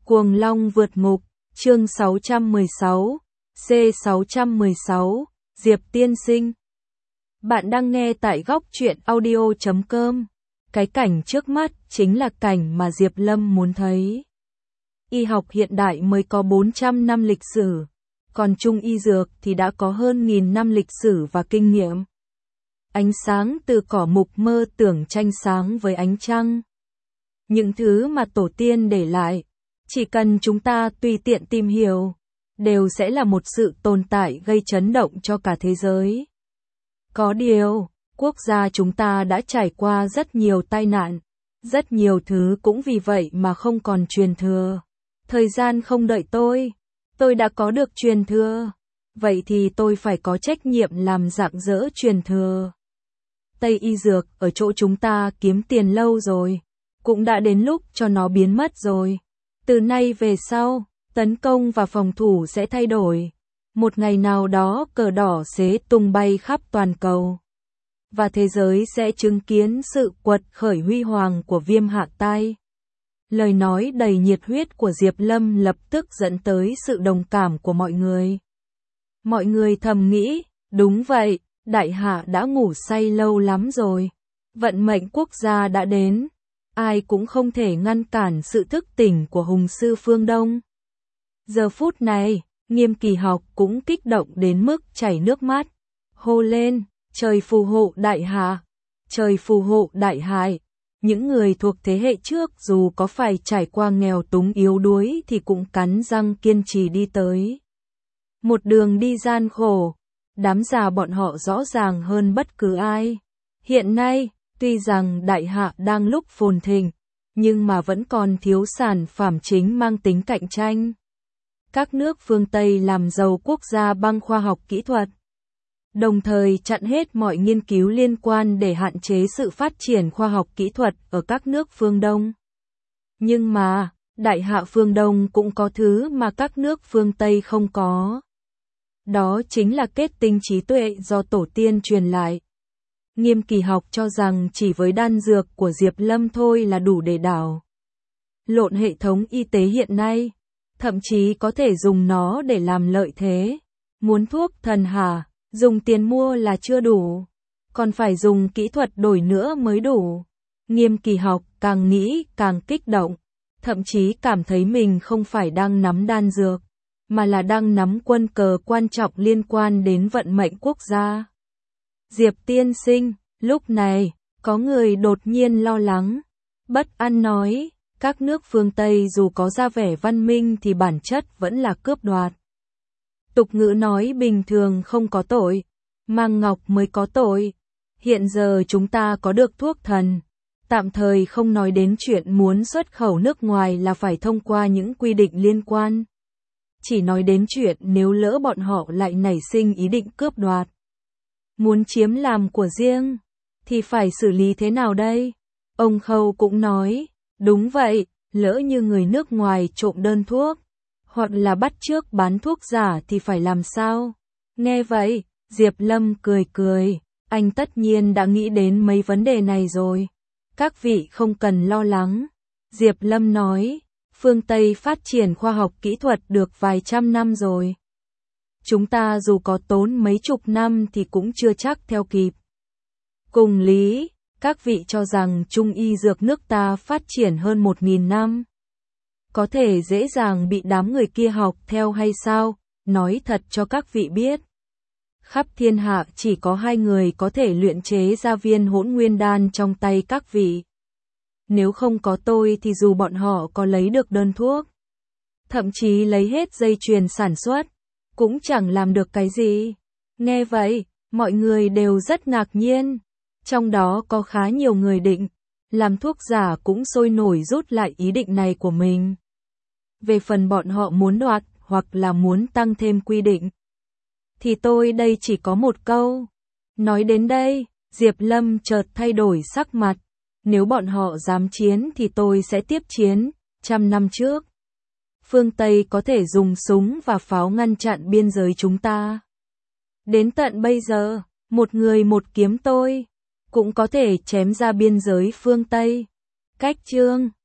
Cuồng Long vượt ngục, chương 616, C616, Diệp tiên sinh. Bạn đang nghe tại góc truyện audio.com. Cái cảnh trước mắt chính là cảnh mà Diệp Lâm muốn thấy. Y học hiện đại mới có 400 năm lịch sử, còn Trung y dược thì đã có hơn 1000 năm lịch sử và kinh nghiệm. Ánh sáng từ cỏ mục mơ tưởng tranh sáng với ánh trăng. Những thứ mà tổ tiên để lại, chỉ cần chúng ta tùy tiện tìm hiểu, đều sẽ là một sự tồn tại gây chấn động cho cả thế giới. Có điều, quốc gia chúng ta đã trải qua rất nhiều tai nạn, rất nhiều thứ cũng vì vậy mà không còn truyền thừa. Thời gian không đợi tôi đã có được truyền thừa, vậy thì tôi phải có trách nhiệm làm rạng rỡ truyền thừa. Tây y dược ở chỗ chúng ta kiếm tiền lâu rồi, cũng đã đến lúc cho nó biến mất rồi. Từ nay về sau, tấn công và phòng thủ sẽ thay đổi. Một ngày nào đó cờ đỏ sẽ tung bay khắp toàn cầu. Và thế giới sẽ chứng kiến sự quật khởi huy hoàng của viêm hạ tai. Lời nói đầy nhiệt huyết của Diệp Lâm lập tức dẫn tới sự đồng cảm của mọi người. Mọi người thầm nghĩ, đúng vậy, đại hạ đã ngủ say lâu lắm rồi. Vận mệnh quốc gia đã đến. Ai cũng không thể ngăn cản sự thức tỉnh của hùng sư phương Đông. Giờ phút này, Nghiêm Kỳ Học cũng kích động đến mức chảy nước mắt. Hô lên, trời phù hộ đại hạ, trời phù hộ đại hải. Những người thuộc thế hệ trước dù có phải trải qua nghèo túng yếu đuối thì cũng cắn răng kiên trì đi tới. Một đường đi gian khổ, đám già bọn họ rõ ràng hơn bất cứ ai. Hiện nay, tuy rằng đại hạ đang lúc phồn thịnh, nhưng mà vẫn còn thiếu sản phẩm chính mang tính cạnh tranh. Các nước phương Tây làm giàu quốc gia bằng khoa học kỹ thuật, đồng thời chặn hết mọi nghiên cứu liên quan để hạn chế sự phát triển khoa học kỹ thuật ở các nước phương Đông. Nhưng mà, đại hạ phương Đông cũng có thứ mà các nước phương Tây không có. Đó chính là kết tinh trí tuệ do tổ tiên truyền lại. Nghiêm Kỳ Học cho rằng chỉ với đan dược của Diệp Lâm thôi là đủ để đảo lộn hệ thống y tế hiện nay, thậm chí có thể dùng nó để làm lợi thế. Muốn thuốc thần hả, dùng tiền mua là chưa đủ, còn phải dùng kỹ thuật đổi nữa mới đủ. Nghiêm Kỳ Học càng nghĩ càng kích động, thậm chí cảm thấy mình không phải đang nắm đan dược, mà là đang nắm quân cờ quan trọng liên quan đến vận mệnh quốc gia. Diệp tiên sinh, lúc này, có người đột nhiên lo lắng, bất an nói, các nước phương Tây dù có ra vẻ văn minh thì bản chất vẫn là cướp đoạt. Tục ngữ nói bình thường không có tội, mang ngọc mới có tội. Hiện giờ chúng ta có được thuốc thần, tạm thời không nói đến chuyện muốn xuất khẩu nước ngoài là phải thông qua những quy định liên quan. Chỉ nói đến chuyện nếu lỡ bọn họ lại nảy sinh ý định cướp đoạt, muốn chiếm làm của riêng, thì phải xử lý thế nào đây? Ông Khâu cũng nói, đúng vậy, lỡ như người nước ngoài trộm đơn thuốc, hoặc là bắt chước bán thuốc giả thì phải làm sao? Nghe vậy, Diệp Lâm cười cười, anh tất nhiên đã nghĩ đến mấy vấn đề này rồi. Các vị không cần lo lắng. Diệp Lâm nói, phương Tây phát triển khoa học kỹ thuật được vài trăm năm rồi. Chúng ta dù có tốn mấy chục năm thì cũng chưa chắc theo kịp. Cùng lý, các vị cho rằng Trung y dược nước ta phát triển hơn 1000 năm. Có thể dễ dàng bị đám người kia học theo hay sao? Nói thật cho các vị biết. Khắp thiên hạ chỉ có 2 người có thể luyện chế ra viên hỗn nguyên đan trong tay các vị. Nếu không có tôi thì dù bọn họ có lấy được đơn thuốc, thậm chí lấy hết dây chuyền sản xuất, cũng chẳng làm được cái gì. Nghe vậy, mọi người đều rất ngạc nhiên. Trong đó có khá nhiều người định làm thuốc giả cũng sôi nổi rút lại ý định này của mình. Về phần bọn họ muốn đoạt hoặc là muốn tăng thêm quy định, thì tôi đây chỉ có một câu. Nói đến đây, Diệp Lâm chợt thay đổi sắc mặt. Nếu bọn họ dám chiến thì tôi sẽ tiếp chiến. 100 năm trước, phương Tây có thể dùng súng và pháo ngăn chặn biên giới chúng ta. Đến tận bây giờ, một người một kiếm tôi cũng có thể chém ra biên giới phương Tây. Cách chương